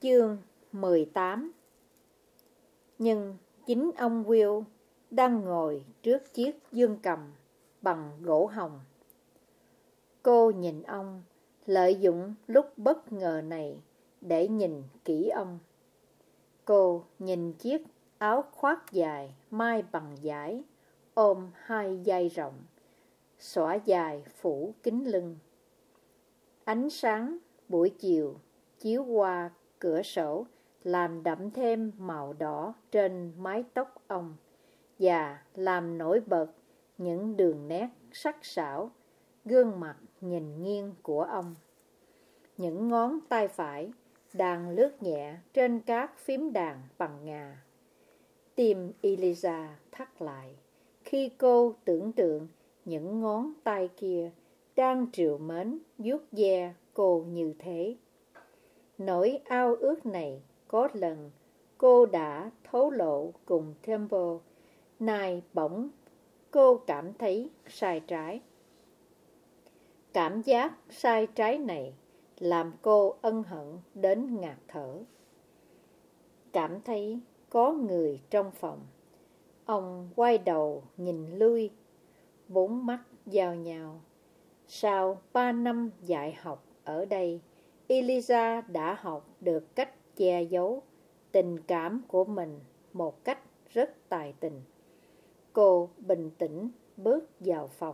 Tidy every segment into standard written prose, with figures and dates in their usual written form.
Chương 18. Nhưng chính ông Will đang ngồi trước chiếc dương cầm bằng gỗ hồng. Cô nhìn ông, lợi dụng lúc bất ngờ này để nhìn kỹ ông. Cô nhìn chiếc áo khoác dài may bằng vải, ôm hai dây rộng, xõa dài phủ kính lưng. Ánh sáng buổi chiều chiếu qua cửa sổ làm đậm thêm màu đỏ trên mái tóc ông và làm nổi bật những đường nét sắc sảo gương mặt nhìn nghiêng của ông. Những ngón tay phải đang lướt nhẹ trên các phím đàn bằng ngà. Tim Eliza thắt lại khi cô tưởng tượng những ngón tay kia đang trìu mến vuốt ve cô như thế. Nỗi ao ước này có lần cô đã thổ lộ cùng Temple, nay bỗng cô cảm thấy sai trái. Cảm giác sai trái này làm cô ân hận đến ngạt thở. Cảm thấy có người trong phòng. Ông quay đầu nhìn lui, bốn mắt giao nhau. Sau 3 năm dạy học ở đây, Eliza đã học được cách che giấu tình cảm của mình một cách rất tài tình. Cô bình tĩnh bước vào phòng.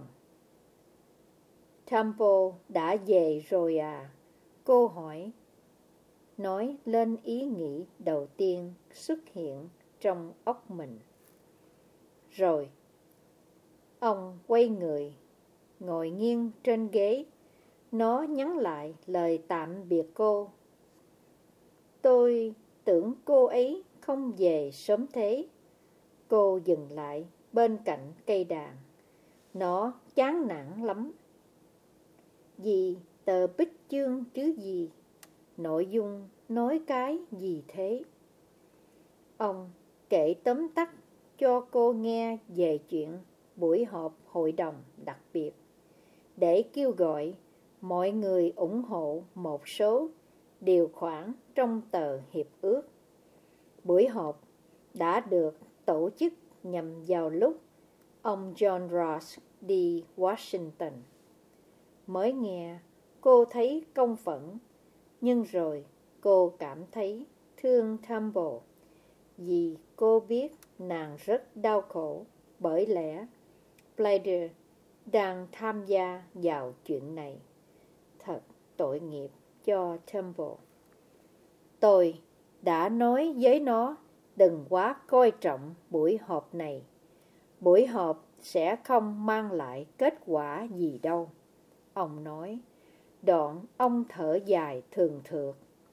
Temple đã về rồi à? Cô hỏi, nói lên ý nghĩ đầu tiên xuất hiện trong óc mình. Rồi. Ông quay người, ngồi nghiêng trên ghế. Nó nhắn lại lời tạm biệt cô. Tôi tưởng cô ấy không về sớm thế. Cô dừng lại bên cạnh cây đàn. Nó chán nản lắm. Vì tờ bích chương chứ gì? Nội dung nói cái gì thế? Ông kể tóm tắt cho cô nghe về chuyện buổi họp hội đồng đặc biệt để kêu gọi mọi người ủng hộ một số điều khoản trong tờ hiệp ước. Buổi họp đã được tổ chức nhằm vào lúc ông John Ross đi Washington. Mới nghe, cô thấy công phẫn, nhưng rồi cô cảm thấy thương Temple, vì cô biết nàng rất đau khổ, bởi lẽ Blader đang tham gia vào chuyện này. Thật tội nghiệp cho Temple. Tôi đã nói với nó đừng quá coi trọng buổi họp này. Buổi họp sẽ không mang lại kết quả gì đâu. Ông nói. Đoạn ông thở dài thường thượt.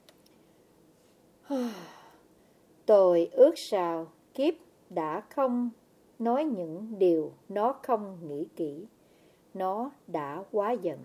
Tôi ước sao Kiếp đã không nói những điều nó không nghĩ kỹ. Nó đã quá giận.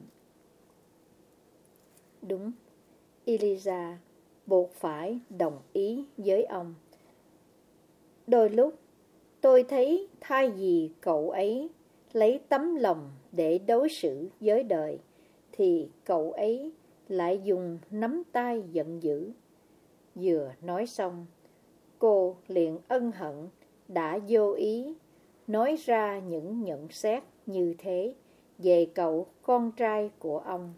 Đúng, Eliza buộc phải đồng ý với ông. Đôi lúc tôi thấy thay vì cậu ấy lấy tấm lòng để đối xử với đời, thì cậu ấy lại dùng nắm tay giận dữ. Vừa nói xong, cô liền ân hận đã vô ý nói ra những nhận xét như thế về cậu con trai của ông.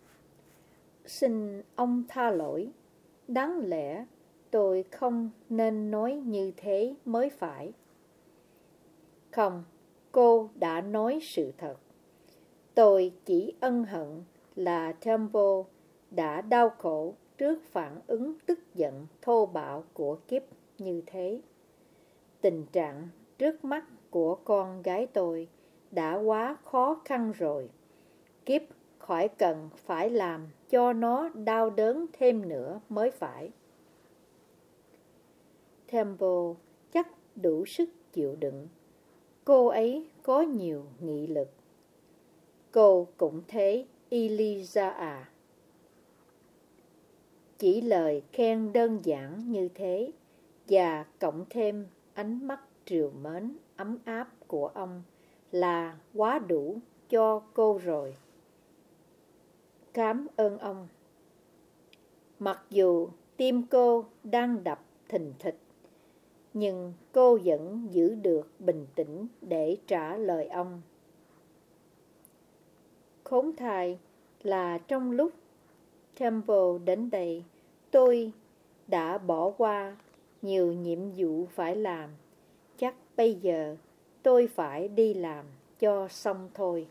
Xin ông tha lỗi, đáng lẽ tôi không nên nói như thế mới phải. Không, cô đã nói sự thật. Tôi chỉ ân hận là Temple đã đau khổ trước phản ứng tức giận thô bạo của Kiếp như thế. Tình trạng trước mắt của con gái tôi đã quá khó khăn rồi. Kiếp khỏi cần phải làm cho nó đau đớn thêm nữa mới phải. Temple chắc đủ sức chịu đựng. Cô ấy có nhiều nghị lực. Cô cũng thế, Eliza à. Chỉ lời khen đơn giản như thế và cộng thêm ánh mắt trìu mến ấm áp của ông là quá đủ cho cô rồi. Cảm ơn ông. Mặc dù Tim cô đang đập thình thịch, nhưng cô vẫn giữ được bình tĩnh để trả lời ông. Khốn thay là trong lúc Temple đến đây, tôi đã bỏ qua nhiều nhiệm vụ phải làm. Chắc bây giờ tôi phải đi làm cho xong thôi.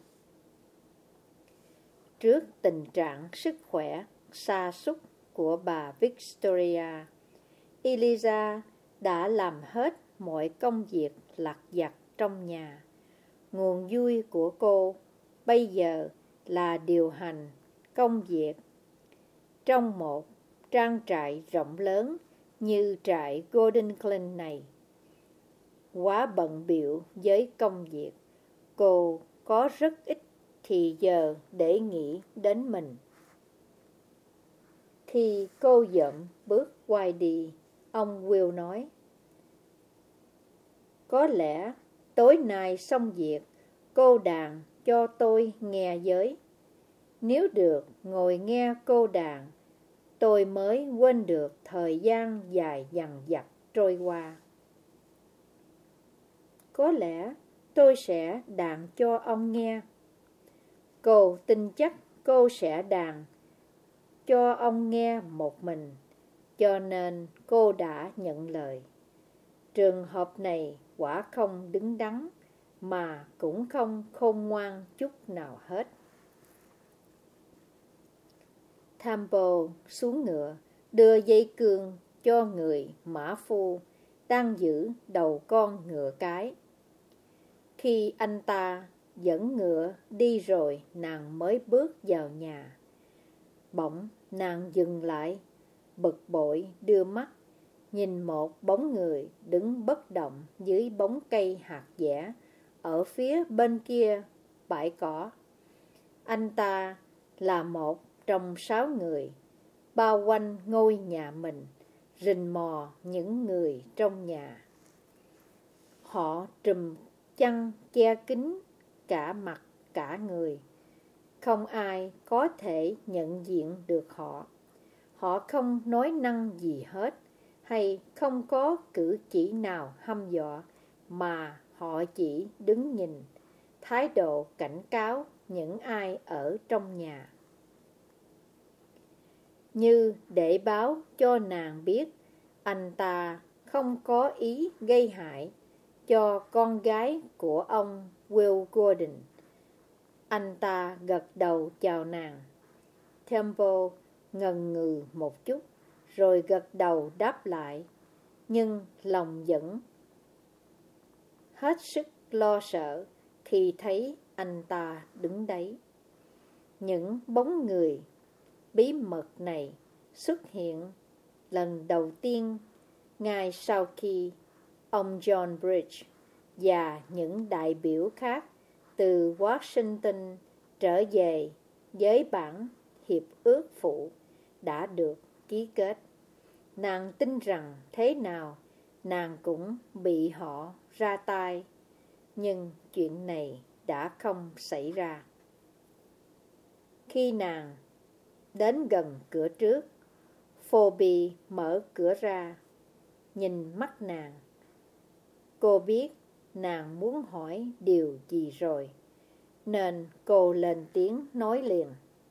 Trước tình trạng sức khỏe sa sút của bà Victoria, Eliza đã làm hết mọi công việc lặt vặt trong nhà. Nguồn vui của cô bây giờ là điều hành công việc trong một trang trại rộng lớn như trại Golden Glen này. Quá bận bịu với công việc, cô có rất ít thì giờ để nghĩ đến mình. Khi cô dậm bước quay đi, ông Will nói: có lẽ tối nay xong việc, cô đàn cho tôi nghe với. Nếu được ngồi nghe cô đàn, tôi mới quên được thời gian dài dằng dặc trôi qua. Có lẽ tôi sẽ đàn cho ông nghe. Cô tin chắc cô sẽ đàn cho ông nghe một mình, cho nên cô đã nhận lời. Trường hợp này quả không đứng đắn, mà cũng không khôn ngoan chút nào hết. Temple xuống ngựa, đưa dây cương cho người mã phu đang giữ đầu con ngựa cái. Khi anh ta dẫn ngựa đi rồi, nàng mới bước vào nhà. Bỗng nàng dừng lại, bực bội đưa mắt nhìn một bóng người đứng bất động dưới bóng cây hạt dẻ ở phía bên kia bãi cỏ. Anh ta là một trong 6 người bao quanh ngôi nhà mình, rình mò những người trong nhà. Họ trùm chăn che kín cả mặt cả người, không ai có thể nhận diện được họ. Họ không nói năng gì hết, hay không có cử chỉ nào hăm dọa, mà họ chỉ đứng nhìn, thái độ cảnh cáo những ai ở trong nhà, như để báo cho nàng biết anh ta không có ý gây hại cho con gái của ông Will Gordon. Anh ta gật đầu chào nàng. Temple ngần ngừ một chút, rồi gật đầu đáp lại, nhưng lòng vẫn hết sức lo sợ khi thấy anh ta đứng đấy. Những bóng người bí mật này xuất hiện lần đầu tiên ngay sau khi ông John Bridge và những đại biểu khác từ Washington trở về với bản hiệp ước phụ đã được ký kết. Nàng tin rằng thế nào nàng cũng bị họ ra tay, nhưng chuyện này đã không xảy ra. Khi nàng đến gần cửa trước, Phoebe mở cửa ra, nhìn mắt nàng. Cô biết nàng muốn hỏi điều gì rồi, nên cô lên tiếng nói liền.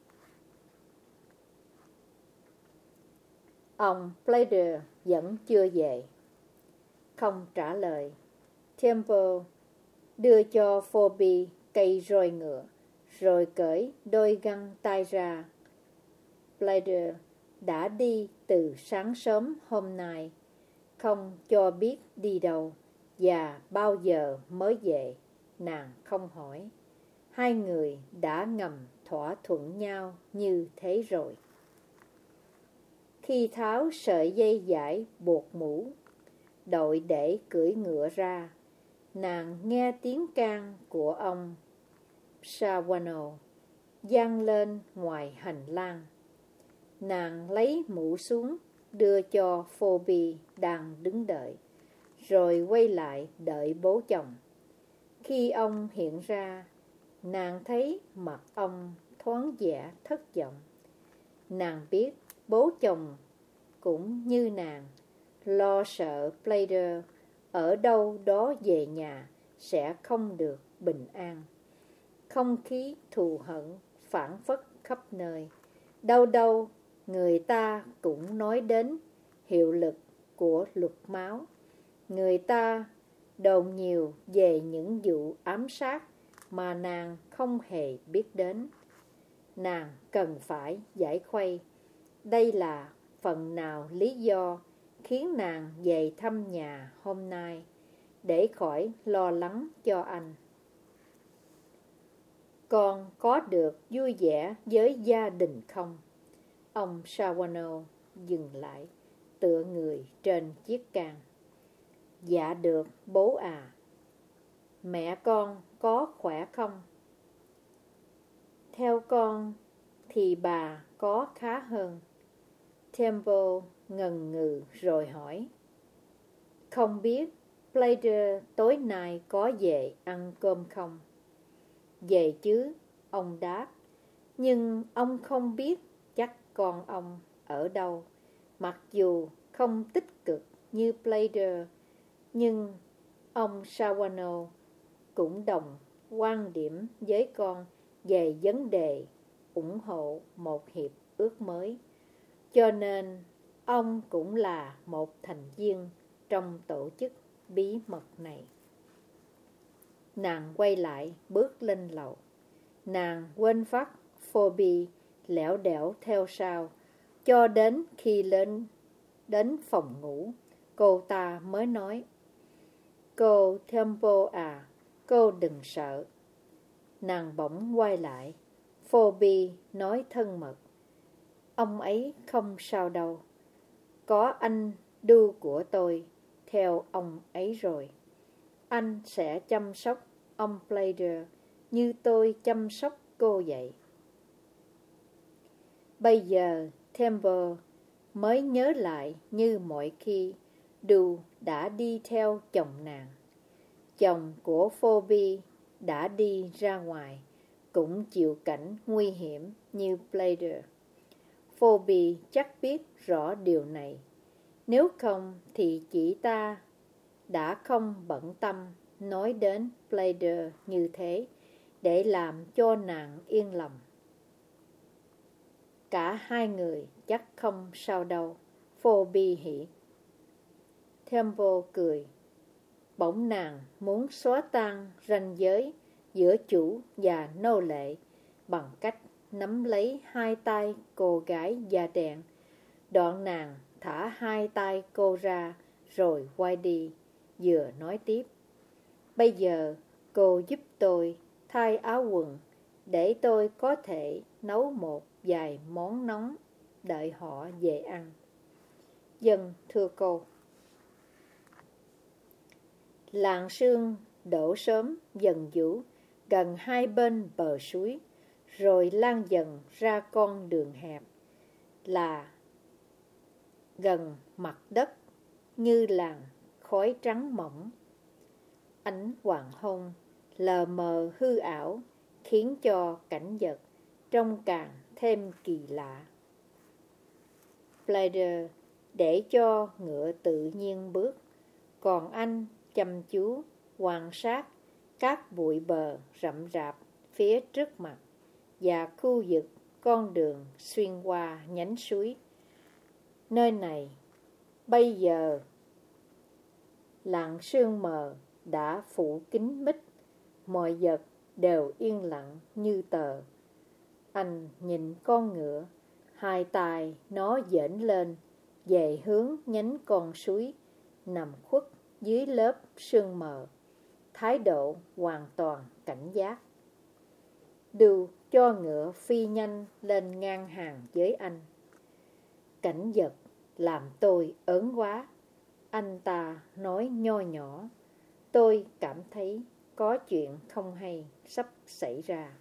Ông Plater vẫn chưa về. Không trả lời, Temple đưa cho Phoebe cây roi ngựa, rồi cởi đôi găng tay ra. Plater đã đi từ sáng sớm hôm nay, không cho biết đi đâu và bao giờ mới về, nàng không hỏi. Hai người đã ngầm thỏa thuận nhau như thế rồi. Khi tháo sợi dây dải buộc mũ, đội để cưỡi ngựa ra, nàng nghe tiếng can của ông Shawano vang lên ngoài hành lang. Nàng lấy mũ xuống, đưa cho Phoebe đang đứng đợi, rồi quay lại đợi bố chồng. Khi ông hiện ra, nàng thấy mặt ông thoáng vẻ thất vọng. Nàng biết bố chồng cũng như nàng, lo sợ Pleiadier ở đâu đó về nhà sẽ không được bình an. Không khí thù hận phảng phất khắp nơi. Đâu đâu người ta cũng nói đến hiệu lực của luật máu. Người ta đồn nhiều về những vụ ám sát mà nàng không hề biết đến. Nàng cần phải giải khuây. Đây là phần nào lý do khiến nàng về thăm nhà hôm nay, để khỏi lo lắng cho anh. Con có được vui vẻ với gia đình không? Ông Sawano dừng lại, tựa người trên chiếc can. Dạ được, bố à. Mẹ con có khỏe không? Theo con thì bà có khá hơn. Temple ngần ngừ rồi hỏi. Không biết Pleiadier tối nay có về ăn cơm không? Về chứ, ông đáp. Nhưng ông không biết chắc con ông ở đâu. Mặc dù không tích cực như Pleiadier, nhưng ông Sawano cũng đồng quan điểm với con về vấn đề ủng hộ một hiệp ước mới. Cho nên ông cũng là một thành viên trong tổ chức bí mật này. Nàng quay lại bước lên lầu. Nàng quên phát Phoebe lẻo đẻo theo sau, cho đến khi lên đến phòng ngủ, cô ta mới nói. Cô Temple à, cô đừng sợ. Nàng bỗng quay lại. Phoebe nói thân mật. Ông ấy không sao đâu. Có anh đu của tôi theo ông ấy rồi. Anh sẽ chăm sóc ông Pleiadier như tôi chăm sóc cô vậy. Bây giờ Temple mới nhớ lại như mọi khi Du đã đi theo chồng nàng. Chồng của Phoebe đã đi ra ngoài, cũng chịu cảnh nguy hiểm như Pleiadier. Phoebe chắc biết rõ điều này. Nếu không thì chị ta đã không bận tâm nói đến Pleiadier như thế, để làm cho nàng yên lòng. Cả hai người chắc không sao đâu, Phoebe hỉ. Temple cười. Bỗng nàng muốn xóa tan ranh giới giữa chủ và nô lệ bằng cách nắm lấy hai tay cô gái da đen. Đoạn nàng thả hai tay cô ra rồi quay đi, vừa nói tiếp. Bây giờ cô giúp tôi thay áo quần để tôi có thể nấu một vài món nóng đợi họ về ăn. Dân thưa cô. Làn sương đổ sớm dần vũ gần hai bên bờ suối, rồi lan dần ra con đường hẹp là gần mặt đất như làn khói trắng mỏng. Ánh hoàng hôn lờ mờ hư ảo khiến cho cảnh vật trông càng thêm kỳ lạ. Pleiadier để cho ngựa tự nhiên bước, còn anh chăm chú quan sát các bụi bờ rậm rạp phía trước mặt và khu vực con đường xuyên qua nhánh suối. Nơi này bây giờ làn sương mờ đã phủ kín mít, mọi vật đều yên lặng như tờ. Anh nhìn con ngựa, hai tay nó dễn lên về hướng nhánh con suối nằm khuất dưới lớp sương mờ, thái độ hoàn toàn cảnh giác. Du cho ngựa phi nhanh lên ngang hàng với anh. Cảnh vật làm tôi ớn quá, anh ta nói nho nhỏ. Tôi cảm thấy có chuyện không hay sắp xảy ra.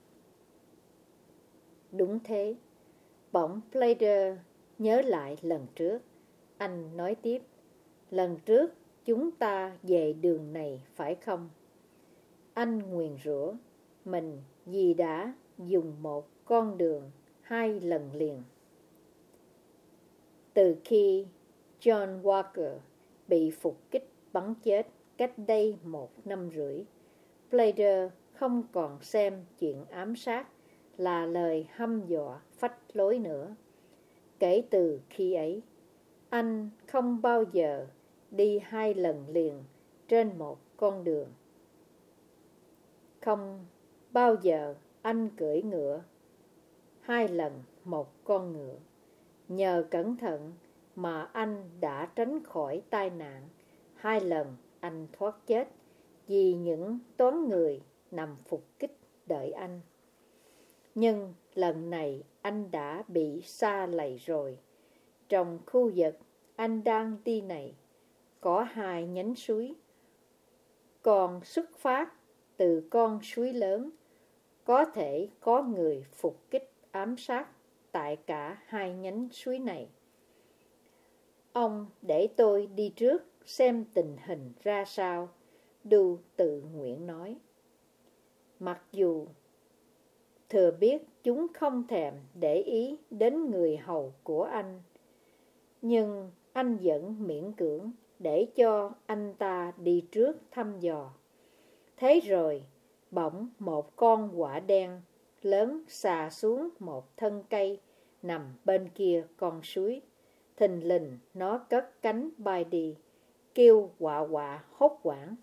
Đúng thế. Bỗng Pleiadier nhớ lại lần trước. Anh nói tiếp. Lần trước chúng ta về đường này phải không? Anh nguyền rủa mình vì đã dùng một con đường hai lần liền. Từ khi John Walker bị phục kích bắn chết cách đây 1,5 năm, Plater không còn xem chuyện ám sát là lời hăm dọa phách lối nữa. Kể từ khi ấy, anh không bao giờ đi 2 lần liền trên một con đường. Không bao giờ anh cưỡi ngựa 2 lần một con ngựa. Nhờ cẩn thận mà anh đã tránh khỏi tai nạn 2 lần anh thoát chết vì những toán người nằm phục kích đợi anh. Nhưng lần này anh đã bị sa lầy rồi. Trong khu vực anh đang đi này có 2 nhánh suối. Còn xuất phát từ con suối lớn, có thể có người phục kích ám sát tại cả 2 nhánh suối này. Ông để tôi đi trước xem tình hình ra sao, Đu tự nguyện nói. Mặc dù thừa biết chúng không thèm để ý đến người hầu của anh, nhưng anh vẫn miễn cưỡng để cho anh ta đi trước thăm dò. Thế rồi, bỗng một con quạ đen lớn xà xuống một thân cây nằm bên kia con suối. Thình lình nó cất cánh bay đi, kêu quạ quạ hốt hoảng.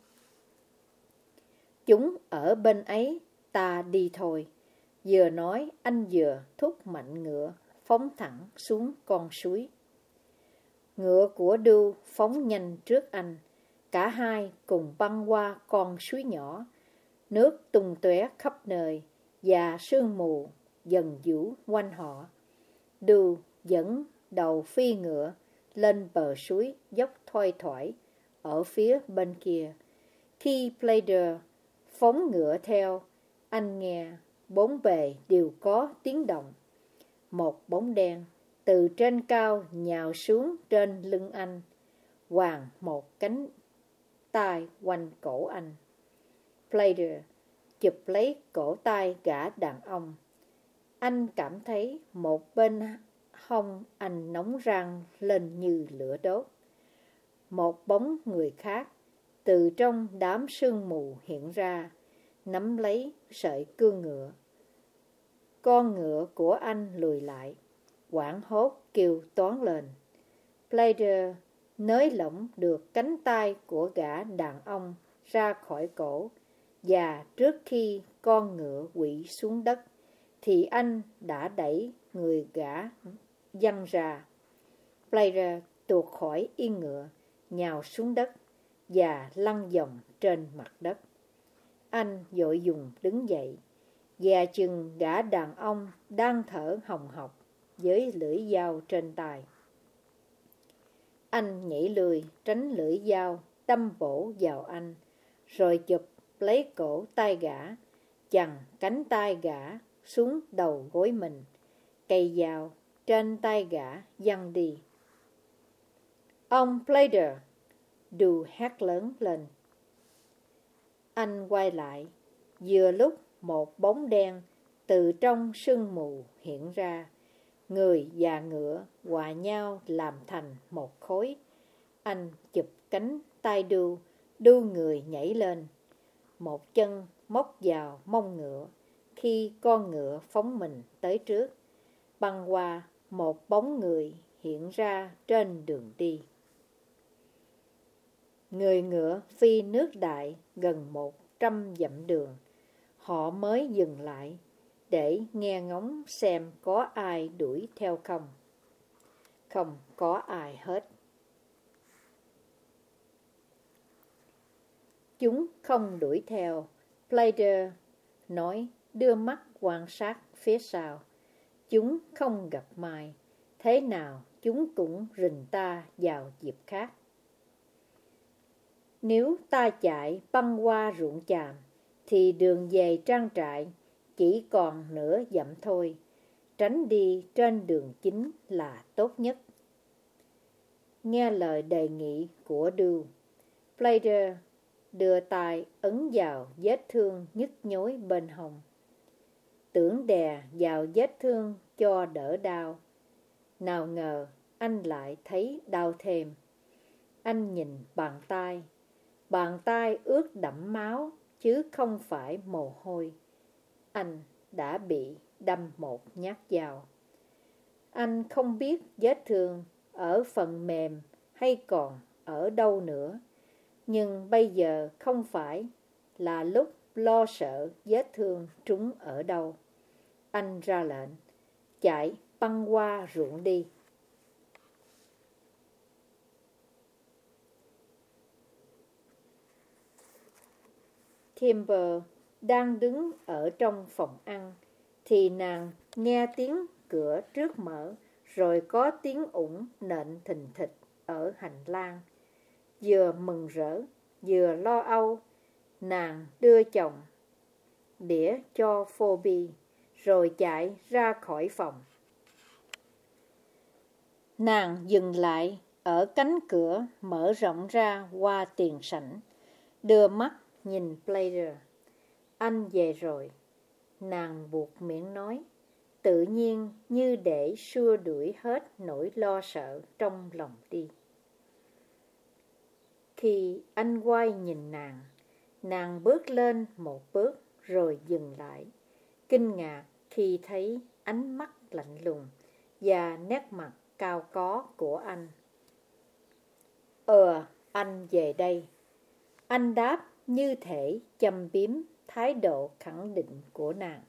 Chúng ở bên ấy, ta đi thôi. Vừa nói anh vừa thúc mạnh ngựa phóng thẳng xuống con suối. Ngựa của Đu phóng nhanh trước anh. Cả hai cùng băng qua con suối nhỏ. Nước tung tóe khắp nơi và sương mù dần vũ quanh họ. Đu dẫn đầu phi ngựa lên bờ suối dốc thoai thoải ở phía bên kia. Khi Plater phóng ngựa theo, anh nghe bốn bề đều có tiếng động. Một bóng đen từ trên cao nhào xuống trên lưng anh, quàng một cánh tay quanh cổ anh. Plater chụp lấy cổ tay gã đàn ông. Anh cảm thấy một bên hông anh nóng rang lên như lửa đốt. Một bóng người khác từ trong đám sương mù hiện ra, nắm lấy sợi cương ngựa. Con ngựa của anh lùi lại, hoảng hốt kêu toáng lên. Plater nới lỏng được cánh tay của gã đàn ông ra khỏi cổ, và trước khi con ngựa quỵ xuống đất thì anh đã đẩy người gã văng ra. Plater tuột khỏi yên ngựa, nhào xuống đất và lăn vòng trên mặt đất. Anh vội dùng đứng dậy, dè chừng gã đàn ông đang thở hồng hộc với lưỡi dao trên tay. Anh nhảy lùi tránh lưỡi dao đâm bổ vào anh, rồi chụp lấy cổ tay gã, chằng cánh tay gã xuống đầu gối mình. Cây dao trên tay gã văng đi. Ông Plater! Đu hét lớn lên. Anh quay lại, vừa lúc một bóng đen từ trong sương mù hiện ra. Người và ngựa hòa nhau làm thành một khối. Anh chụp cánh tay Đu, đu người nhảy lên. Một chân móc vào mông ngựa khi con ngựa phóng mình tới trước, băng qua một bóng người hiện ra trên đường đi. Người ngựa phi nước đại gần 100 dặm đường. Họ mới dừng lại để nghe ngóng xem có ai đuổi theo không. Không có ai hết. Chúng không đuổi theo, Plater nói, đưa mắt quan sát phía sau. Chúng không gặp Mai, thế nào chúng cũng rình ta vào dịp khác. Nếu ta chạy băng qua ruộng chàm, thì đường về trang trại chỉ còn nửa dặm thôi. Tránh đi trên đường chính là tốt nhất. Nghe lời đề nghị của Đu, Plater đưa tay ấn vào vết thương nhức nhối bên hông. Tưởng đè vào vết thương cho đỡ đau. Nào ngờ anh lại thấy đau thêm. Anh nhìn bàn tay ướt đẫm máu chứ không phải mồ hôi. Anh đã bị đâm một nhát dao. Anh không biết vết thương ở phần mềm hay còn ở đâu nữa, nhưng bây giờ không phải là lúc lo sợ vết thương trúng ở đâu. Anh ra lệnh, chạy băng qua ruộng đi. Kimber đang đứng ở trong phòng ăn, thì nàng nghe tiếng cửa trước mở, rồi có tiếng ủng nện thình thịch ở hành lang. Vừa mừng rỡ, vừa lo âu, nàng đưa chồng đĩa cho Phoebe, rồi chạy ra khỏi phòng. Nàng dừng lại ở cánh cửa mở rộng ra qua tiền sảnh, đưa mắt nhìn Blair. Anh về rồi, nàng buộc miệng nói, tự nhiên như để xua đuổi hết nỗi lo sợ trong lòng đi. Khi anh quay nhìn nàng bước lên một bước rồi dừng lại, kinh ngạc khi thấy ánh mắt lạnh lùng và nét mặt cao có của anh. Anh về đây. Anh đáp như thể châm biếm thái độ khẳng định của nàng.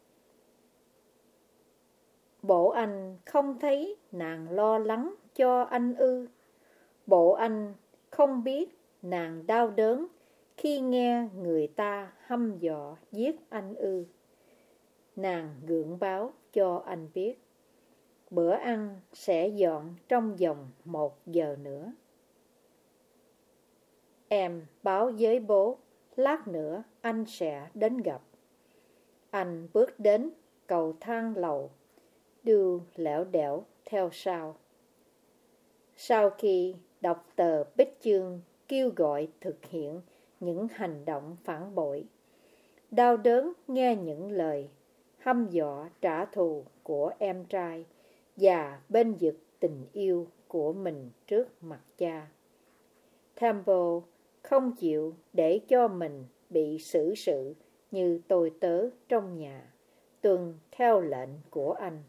Bộ anh không thấy nàng lo lắng cho anh ư? Bộ anh không biết nàng đau đớn khi nghe người ta hăm dọa giết anh ư? Nàng gượng báo cho anh biết, bữa ăn sẽ dọn trong vòng 1 giờ nữa. Em báo với bố, lát nữa anh sẽ đến gặp. Anh bước đến cầu thang lầu, Đu lẻo đẻo theo sau. Sau khi đọc tờ bích chương kêu gọi thực hiện những hành động phản bội, đau đớn nghe những lời hăm dọa trả thù của em trai và bên vực tình yêu của mình trước mặt cha. Temple không chịu để cho mình bị xử sự như tôi tớ trong nhà, tuân theo lệnh của anh.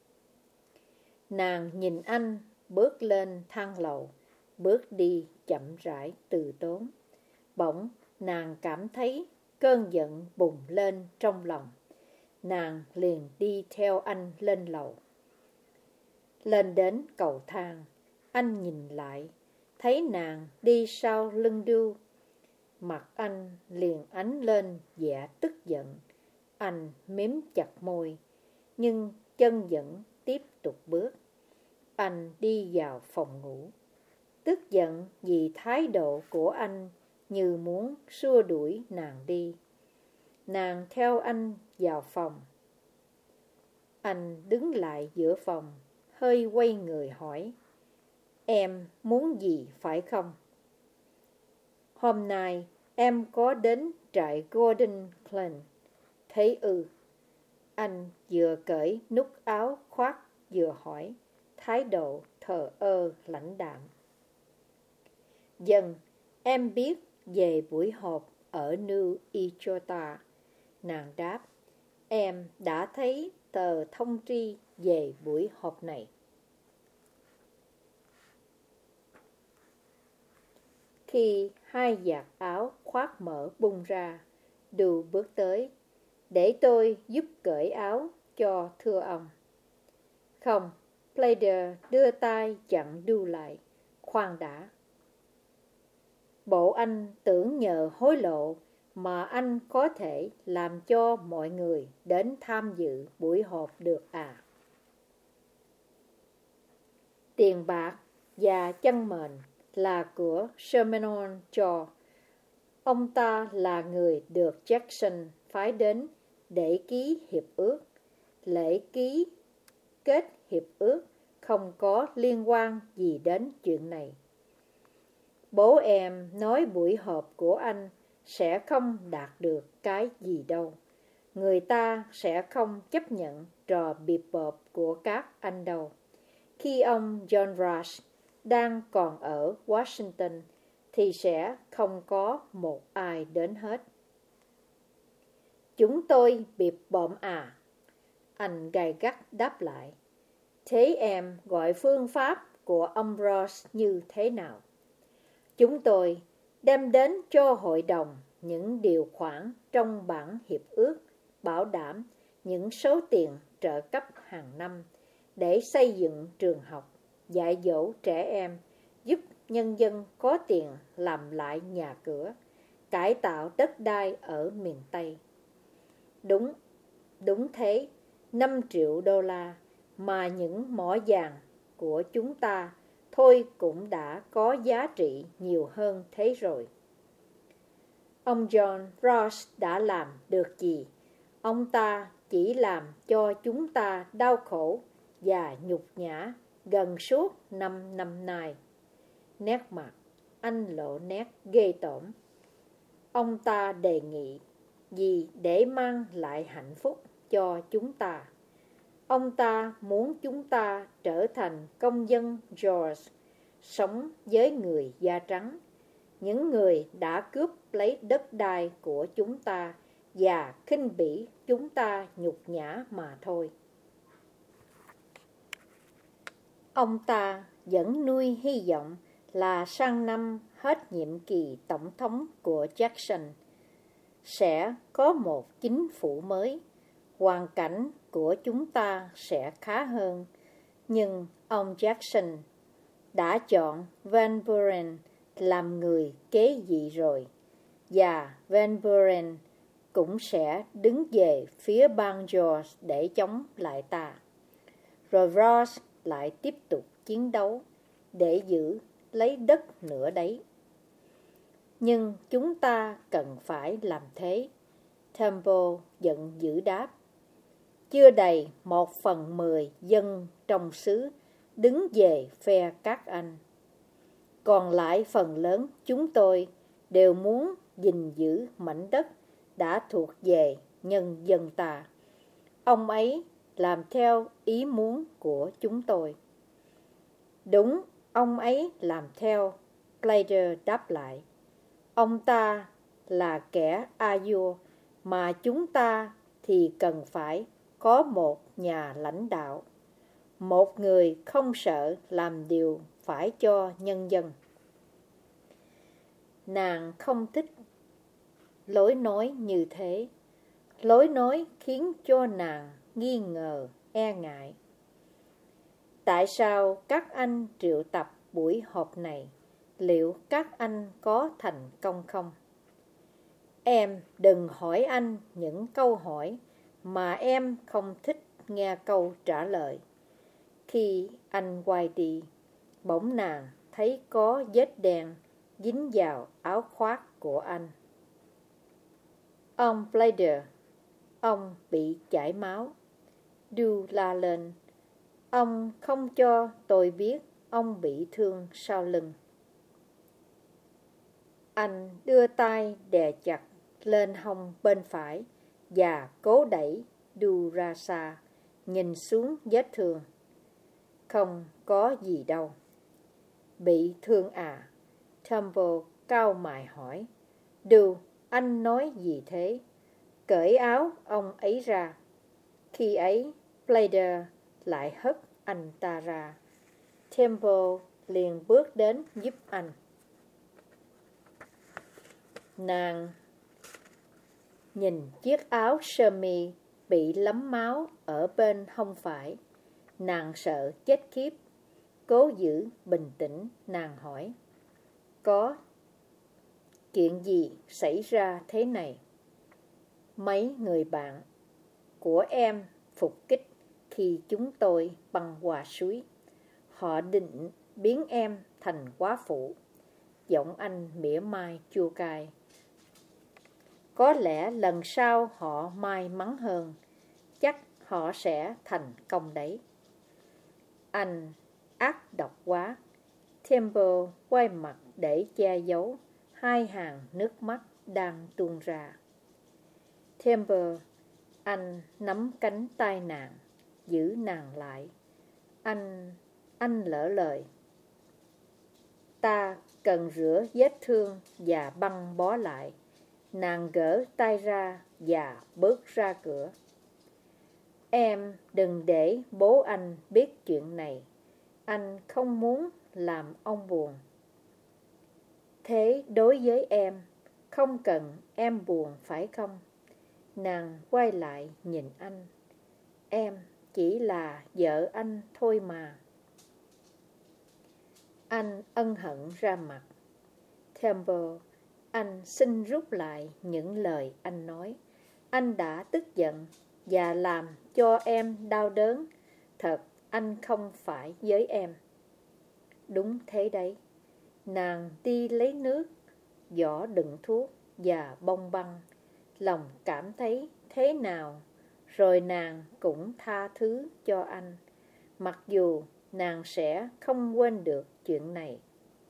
Nàng nhìn anh bước lên thang lầu, bước đi chậm rãi từ tốn. Bỗng nàng cảm thấy cơn giận bùng lên trong lòng. Nàng liền đi theo anh lên lầu. Lên đến cầu thang, anh nhìn lại, thấy nàng đi sau lưng Đu. Mặt anh liền ánh lên vẻ tức giận. Anh mím chặt môi, nhưng chân vẫn tiếp tục bước. Anh đi vào phòng ngủ, tức giận vì thái độ của anh như muốn xua đuổi nàng đi. Nàng theo anh vào phòng. Anh đứng lại giữa phòng, hơi quay người hỏi, em muốn gì phải không? Hôm nay em có đến trại Gordon Glen, thấy ư? Anh vừa cởi nút áo khoác vừa hỏi, thái độ thờ ơ lãnh đạm. Dần, em biết về buổi họp ở New Ichota. Nàng đáp, em đã thấy tờ thông tri về buổi họp này. Khi hai vạt áo khoác mở bung ra, Đu bước tới, để tôi giúp cởi áo cho thưa ông. Không, Plater đưa tay chặn Đu lại. Khoan đã. Bộ anh tưởng nhờ hối lộ mà anh có thể làm cho mọi người đến tham dự buổi họp được à? Tiền bạc và chân mền là của Sherman cho. Ông ta là người được Jackson phái đến để ký hiệp ước. Lễ ký kết hiệp ước không có liên quan gì đến chuyện này. Bố em nói buổi họp của anh sẽ không đạt được cái gì đâu. Người ta sẽ không chấp nhận trò bịp bợp của các anh đâu. Khi ông John Rush đang còn ở Washington thì sẽ không có một ai đến hết. Chúng tôi bịp bợm à? Anh gay gắt đáp lại. Thế em gọi phương pháp của ông Ross như thế nào? Chúng tôi đem đến cho hội đồng những điều khoản trong bản hiệp ước bảo đảm những số tiền trợ cấp hàng năm để xây dựng trường học, dạy dỗ trẻ em, giúp nhân dân có tiền làm lại nhà cửa, cải tạo đất đai ở miền Tây. Đúng thế, 5 triệu đô la mà những mỏ vàng của chúng ta thôi cũng đã có giá trị nhiều hơn thế rồi. Ông John Ross đã làm được gì? Ông ta chỉ làm cho chúng ta đau khổ và nhục nhã gần suốt 5 năm nay. Nét mặt anh lộ nét ghê tởm. Ông ta đề nghị gì để mang lại hạnh phúc cho chúng ta? Ông ta muốn chúng ta trở thành công dân George, sống với người da trắng, những người đã cướp lấy đất đai của chúng ta và khinh bỉ chúng ta nhục nhã mà thôi. Ông ta vẫn nuôi hy vọng là sang năm hết nhiệm kỳ tổng thống của Jackson sẽ có một chính phủ mới, hoàn cảnh của chúng ta sẽ khá hơn. Nhưng ông Jackson đã chọn Van Buren làm người kế vị rồi, và Van Buren cũng sẽ đứng về phía bang George để chống lại ta. Rồi Ross lại tiếp tục chiến đấu để giữ lấy đất nữa đấy. Nhưng chúng ta cần phải làm thế, Temple giận dữ đáp. Chưa đầy 1/10 dân trong xứ đứng về phe các anh. Còn lại phần lớn chúng tôi đều muốn gìn giữ mảnh đất đã thuộc về nhân dân ta. Ông ấy làm theo ý muốn của chúng tôi. Đúng, ông ấy làm theo, Plater đáp lại. Ông ta là kẻ a vua mà chúng ta thì cần phải có một nhà lãnh đạo, một người không sợ làm điều phải cho nhân dân. Nàng không thích lối nói như thế. Lối nói khiến cho nàng nghi ngờ, e ngại. Tại sao các anh triệu tập buổi họp này? Liệu các anh có thành công không? Em đừng hỏi anh những câu hỏi mà em không thích nghe câu trả lời. Khi anh quay đi, bỗng nàng thấy có vết đen dính vào áo khoác của anh. Ông Plater, ông bị chảy máu. Du la lên. Ông không cho tôi biết ông bị thương sau lưng. Anh đưa tay đè chặt lên hông bên phải và cố đẩy Du ra xa, nhìn xuống vết thương. Không có gì đâu. Bị thương à? Temple cau mày hỏi. Du, anh nói gì thế? Cởi áo ông ấy ra. Khi ấy, Plater lại hất anh ta ra. Temple liền bước đến giúp anh. Nàng nhìn chiếc áo sơ mi bị lấm máu ở bên hông phải. Nàng sợ chết khiếp. Cố giữ bình tĩnh, nàng hỏi. Có chuyện gì xảy ra thế này? Mấy người bạn của em phục kích khi chúng tôi băng qua suối. Họ định biến em thành quá phụ. Giọng anh mỉa mai chua cay. Có lẽ lần sau họ may mắn hơn. Chắc họ sẽ thành công đấy. Anh ác độc quá. Temple quay mặt để che giấu hai hàng nước mắt đang tuôn ra. Temple, anh nắm cánh tay nàng, giữ nàng lại. Anh lỡ lời. Ta cần rửa vết thương và băng bó lại. Nàng gỡ tay ra và bước ra cửa. Em đừng để bố anh biết chuyện này. Anh không muốn làm ông buồn. Thế đối với em, không cần em buồn phải không? Nàng quay lại nhìn anh. Em chỉ là vợ anh thôi mà. Anh ân hận ra mặt. Campbell, anh xin rút lại những lời anh nói. Anh đã tức giận và làm cho em đau đớn. Thật, anh không phải với em. Đúng thế đấy. Nàng đi lấy nước, giỏ đựng thuốc và bông băng. Lòng cảm thấy thế nào, rồi nàng cũng tha thứ cho anh. Mặc dù nàng sẽ không quên được chuyện này.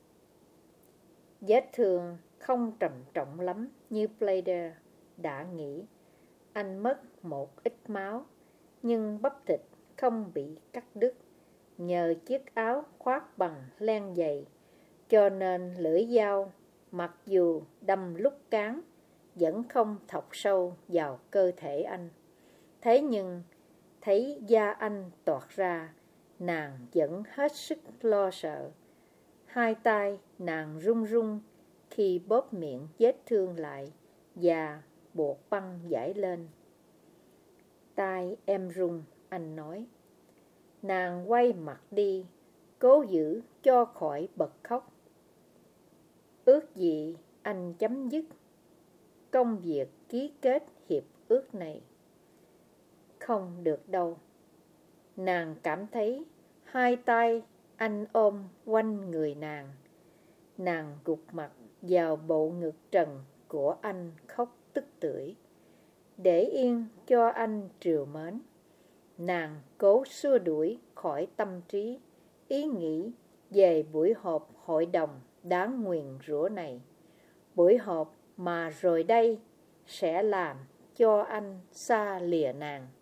Vết thương không trầm trọng lắm như Blader đã nghĩ. Anh mất một ít máu, nhưng bắp thịt không bị cắt đứt. Nhờ chiếc áo khoác bằng len dày, cho nên lưỡi dao, mặc dù đâm lúc cán, vẫn không thọc sâu vào cơ thể anh. Thế nhưng, thấy da anh toạc ra, nàng vẫn hết sức lo sợ. Hai tay nàng run run khi bóp miệng vết thương lại và buộc băng giải lên. Tai em run, anh nói. Nàng quay mặt đi, cố giữ cho khỏi bật khóc. Ước gì anh chấm dứt công việc ký kết hiệp ước này. Không được đâu. Nàng cảm thấy hai tay anh ôm quanh người nàng. Nàng gục mặt vào bộ ngực trần của anh khóc tức tưởi. Để yên cho anh trìu mến, nàng cố xua đuổi khỏi tâm trí ý nghĩ về buổi họp hội đồng đáng nguyền rủa này. Buổi họp mà rồi đây sẽ làm cho anh xa lìa nàng.